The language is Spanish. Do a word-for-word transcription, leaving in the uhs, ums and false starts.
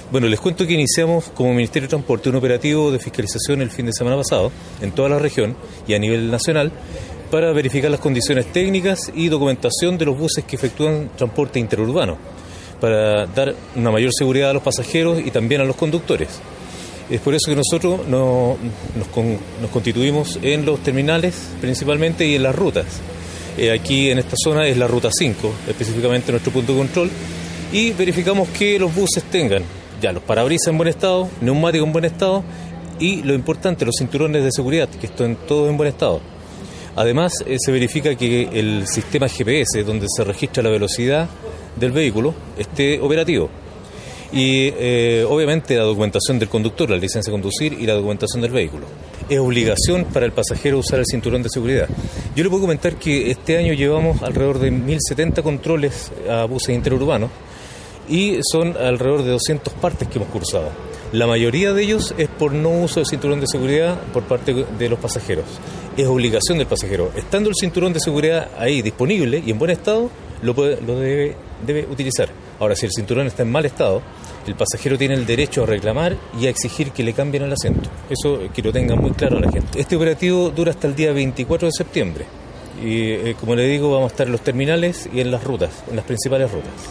Bueno, les cuento que iniciamos como Ministerio de Transporte un operativo de fiscalización el fin de semana pasado en toda la región y a nivel nacional para verificar las condiciones técnicas y documentación de los buses que efectúan transporte interurbano, para dar una mayor seguridad a los pasajeros y también a los conductores. Es por eso que nosotros no, nos, con, nos constituimos en los terminales principalmente y en las rutas. Eh, aquí en esta zona es la ruta cinco, específicamente nuestro punto de control, y verificamos que los buses tengan ya los parabrisas en buen estado, neumáticos en buen estado y, lo importante, los cinturones de seguridad, que estén todos en buen estado. Además, eh, se verifica que el sistema G P S, donde se registra la velocidad del vehículo, esté operativo. Y eh, obviamente la documentación del conductor, la licencia de conducir y la documentación del vehículo. Es obligación para el pasajero usar el cinturón de seguridad. Yo le puedo comentar que este año llevamos alrededor de mil setenta controles a buses interurbanos y son alrededor de doscientas partes que hemos cursado. La mayoría de ellos es por no uso del cinturón de seguridad por parte de los pasajeros. Es obligación del pasajero. Estando el cinturón de seguridad ahí disponible y en buen estado, lo, puede, lo debe, debe utilizar. Ahora, si el cinturón está en mal estado, el pasajero tiene el derecho a reclamar y a exigir que le cambien el asiento. Eso que lo tengan muy claro la gente. Este operativo dura hasta el día veinticuatro de septiembre. Y eh, como le digo, vamos a estar en los terminales y en las rutas, en las principales rutas.